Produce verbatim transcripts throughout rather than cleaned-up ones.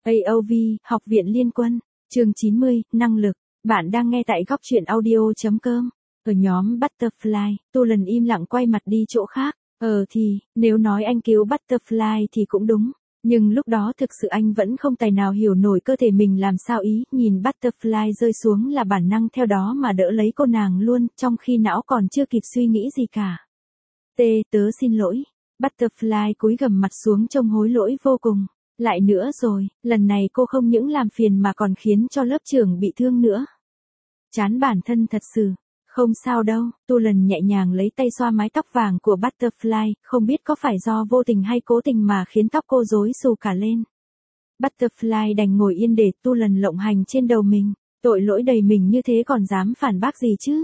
a o vê, Học viện Liên quân, chương chín mươi, năng lực. Bạn đang nghe tại góc truyện audio chấm com. Ở nhóm Butterfly, Tu Lần im lặng quay mặt đi chỗ khác. Ờ thì, nếu nói anh cứu Butterfly thì cũng đúng. Nhưng lúc đó thực sự anh vẫn không tài nào hiểu nổi cơ thể mình làm sao ý. Nhìn Butterfly rơi xuống là bản năng theo đó mà đỡ lấy cô nàng luôn, trong khi não còn chưa kịp suy nghĩ gì cả. T, tớ xin lỗi. Butterfly cúi gằm mặt xuống trông hối lỗi vô cùng. Lại nữa rồi, lần này cô không những làm phiền mà còn khiến cho lớp trưởng bị thương nữa. Chán bản thân thật sự. Không sao đâu, Tu Lần nhẹ nhàng lấy tay xoa mái tóc vàng của Butterfly, không biết có phải do vô tình hay cố tình mà khiến tóc cô rối xù cả lên. Butterfly đành ngồi yên để Tu Lần lộng hành trên đầu mình, tội lỗi đầy mình như thế còn dám phản bác gì chứ.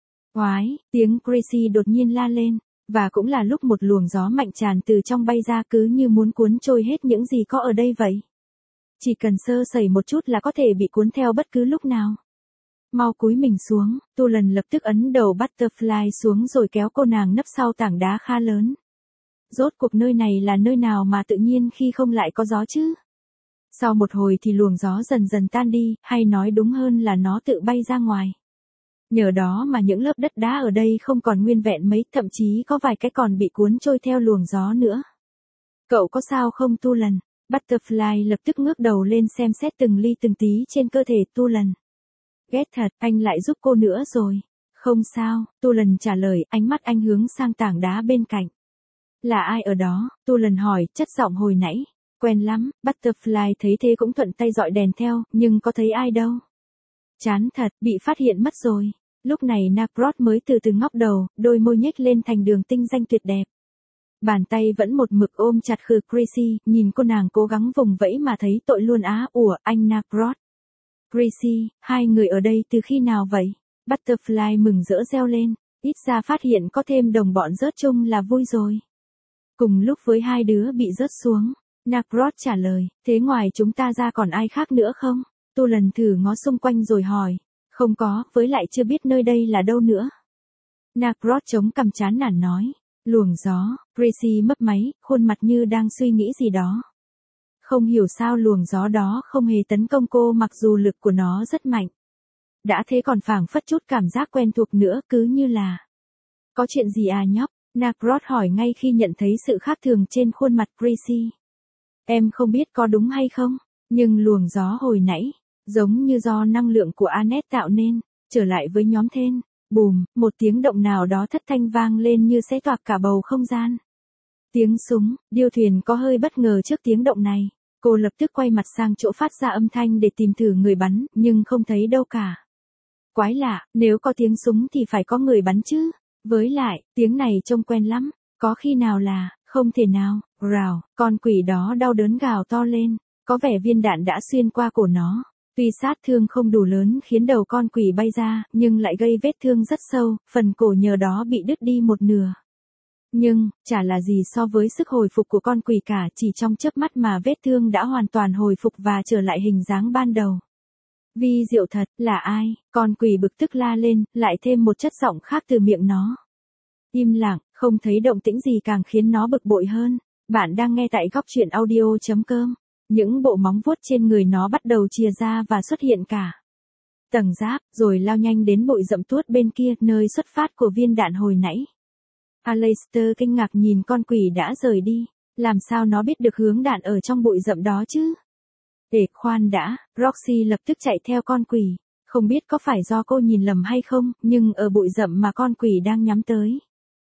Oái, tiếng Gracie đột nhiên la lên, và cũng là lúc một luồng gió mạnh tràn từ trong bay ra cứ như muốn cuốn trôi hết những gì có ở đây vậy. Chỉ cần sơ sẩy một chút là có thể bị cuốn theo bất cứ lúc nào. Mau cúi mình xuống, Tu Lần lập tức ấn đầu Butterfly xuống rồi kéo cô nàng nấp sau tảng đá khá lớn. Rốt cuộc nơi này là nơi nào mà tự nhiên khi không lại có gió chứ? Sau một hồi thì luồng gió dần dần tan đi, hay nói đúng hơn là nó tự bay ra ngoài. Nhờ đó mà những lớp đất đá ở đây không còn nguyên vẹn mấy, thậm chí có vài cái còn bị cuốn trôi theo luồng gió nữa. Cậu có sao không Tu Lần? Butterfly lập tức ngước đầu lên xem xét từng ly từng tí trên cơ thể Tu Lần. Ghét thật, anh lại giúp cô nữa rồi. Không sao, Tu Lần trả lời, ánh mắt anh hướng sang tảng đá bên cạnh. Là ai ở đó? Tu Lần hỏi, chất giọng hồi nãy. Quen lắm, Butterfly thấy thế cũng thuận tay dọi đèn theo, nhưng có thấy ai đâu. Chán thật, bị phát hiện mất rồi. Lúc này Nakrot mới từ từ ngóc đầu, đôi môi nhếch lên thành đường tinh danh tuyệt đẹp. Bàn tay vẫn một mực ôm chặt khư Gracie, nhìn cô nàng cố gắng vùng vẫy mà thấy tội luôn á. Ủa, anh Nakrot. Gracie, hai người ở đây từ khi nào vậy? Butterfly mừng rỡ reo lên, ít ra phát hiện có thêm đồng bọn rớt chung là vui rồi. Cùng lúc với hai đứa bị rớt xuống, Nakrot trả lời, thế ngoài chúng ta ra còn ai khác nữa không? Tu Lần thử ngó xung quanh rồi hỏi, không có, với lại chưa biết nơi đây là đâu nữa. Nakrot chống cằm chán nản nói, luồng gió. Gracie mấp máy, khuôn mặt như đang suy nghĩ gì đó. Không hiểu sao luồng gió đó không hề tấn công cô mặc dù lực của nó rất mạnh. Đã thế còn phảng phất chút cảm giác quen thuộc nữa, cứ như là. Có chuyện gì à nhóc? Nakrot hỏi ngay khi nhận thấy sự khác thường trên khuôn mặt Gracie. Em không biết có đúng hay không, nhưng luồng gió hồi nãy, giống như do năng lượng của Anet tạo nên, trở lại với nhóm Thên. Bùm, một tiếng động nào đó thất thanh vang lên như xé toạc cả bầu không gian. Tiếng súng, điêu thuyền có hơi bất ngờ trước tiếng động này. Cô lập tức quay mặt sang chỗ phát ra âm thanh để tìm thử người bắn, nhưng không thấy đâu cả. Quái lạ, nếu có tiếng súng thì phải có người bắn chứ. Với lại, tiếng này trông quen lắm, có khi nào là, không thể nào, rào, con quỷ đó đau đớn gào to lên, có vẻ viên đạn đã xuyên qua cổ nó. Tuy sát thương không đủ lớn khiến đầu con quỷ bay ra, nhưng lại gây vết thương rất sâu, phần cổ nhờ đó bị đứt đi một nửa. Nhưng, chả là gì so với sức hồi phục của con quỷ cả, chỉ trong chớp mắt mà vết thương đã hoàn toàn hồi phục và trở lại hình dáng ban đầu. Vi diệu thật, là ai? Con quỷ bực tức la lên, lại thêm một chất giọng khác từ miệng nó. Im lặng, không thấy động tĩnh gì càng khiến nó bực bội hơn. Bạn đang nghe tại góc truyện audio chấm com. Những bộ móng vuốt trên người nó bắt đầu chìa ra và xuất hiện cả tầng giáp, rồi lao nhanh đến bụi rậm tuốt bên kia, nơi xuất phát của viên đạn hồi nãy. Aleister kinh ngạc nhìn con quỷ đã rời đi, làm sao nó biết được hướng đạn ở trong bụi rậm đó chứ? Để khoan đã, Roxy lập tức chạy theo con quỷ, không biết có phải do cô nhìn lầm hay không, nhưng ở bụi rậm mà con quỷ đang nhắm tới.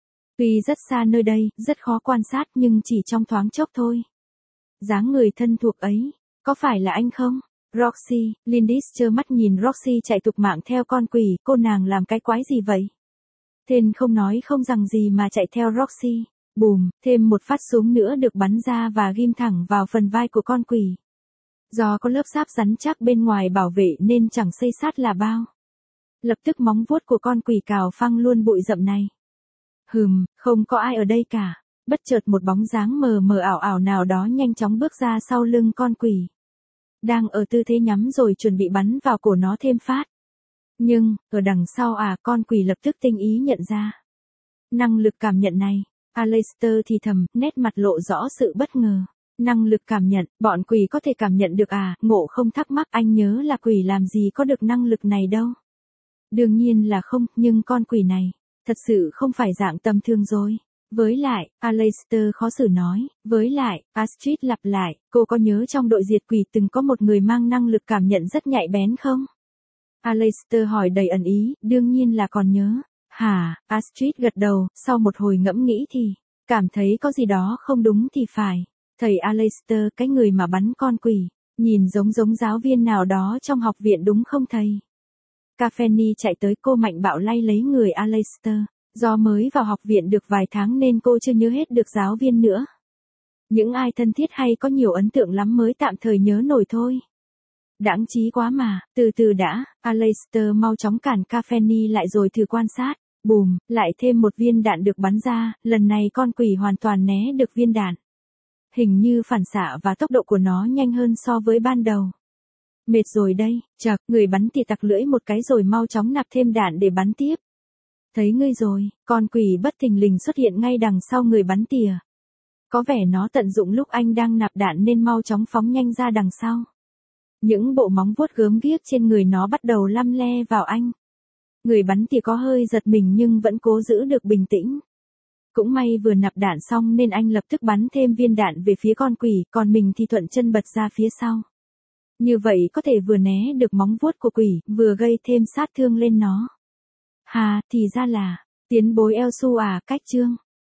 Tuy rất xa nơi đây, rất khó quan sát nhưng chỉ trong thoáng chốc thôi. Dáng người thân thuộc ấy, có phải là anh không? Roxy, Lindis trơ mắt nhìn Roxy chạy tục mạng theo con quỷ, cô nàng làm cái quái gì vậy? Thên không nói không rằng gì mà chạy theo Roxy. Bùm, thêm một phát súng nữa được bắn ra và ghim thẳng vào phần vai của con quỷ. Do có lớp giáp rắn chắc bên ngoài bảo vệ nên chẳng xây sát là bao. Lập tức móng vuốt của con quỷ cào phăng luôn bụi rậm này. Hừm, không có ai ở đây cả. Bất chợt một bóng dáng mờ mờ ảo ảo nào đó nhanh chóng bước ra sau lưng con quỷ. Đang ở tư thế nhắm rồi chuẩn bị bắn vào cổ nó thêm phát. Nhưng, ở đằng sau à, con quỷ lập tức tinh ý nhận ra. Năng lực cảm nhận này, Aleister thì thầm, nét mặt lộ rõ sự bất ngờ. Năng lực cảm nhận, bọn quỷ có thể cảm nhận được à, Ngộ Không thắc mắc, anh nhớ là quỷ làm gì có được năng lực này đâu. Đương nhiên là không, nhưng con quỷ này, thật sự không phải dạng tầm thường rồi. Với lại, Aleister khó xử nói, với lại, Astrid lặp lại, cô có nhớ trong đội diệt quỷ từng có một người mang năng lực cảm nhận rất nhạy bén không? Aleister hỏi đầy ẩn ý, đương nhiên là còn nhớ. Hả, Astrid gật đầu, sau một hồi ngẫm nghĩ thì, cảm thấy có gì đó không đúng thì phải. Thầy Aleister, cái người mà bắn con quỷ, nhìn giống giống giáo viên nào đó trong học viện đúng không thầy? Caffeine chạy tới, cô mạnh bạo lay lấy người Aleister. Do mới vào học viện được vài tháng nên cô chưa nhớ hết được giáo viên nữa. Những ai thân thiết hay có nhiều ấn tượng lắm mới tạm thời nhớ nổi thôi. Đãng trí quá mà, từ từ đã, Aleister mau chóng cản Caffeine lại rồi thử quan sát. Bùm, lại thêm một viên đạn được bắn ra, lần này con quỷ hoàn toàn né được viên đạn. Hình như phản xạ và tốc độ của nó nhanh hơn so với ban đầu. Mệt rồi đây, chậc, người bắn tỉa tặc lưỡi một cái rồi mau chóng nạp thêm đạn để bắn tiếp. Thấy ngươi rồi, con quỷ bất thình lình xuất hiện ngay đằng sau người bắn tỉa. Có vẻ nó tận dụng lúc anh đang nạp đạn nên mau chóng phóng nhanh ra đằng sau. Những bộ móng vuốt gớm ghiếc trên người nó bắt đầu lăm le vào anh. Người bắn tỉa có hơi giật mình nhưng vẫn cố giữ được bình tĩnh. Cũng may vừa nạp đạn xong nên anh lập tức bắn thêm viên đạn về phía con quỷ, còn mình thì thuận chân bật ra phía sau. Như vậy có thể vừa né được móng vuốt của quỷ, vừa gây thêm sát thương lên nó. Hà, thì ra là, tiến bối Elsu à, cách chương.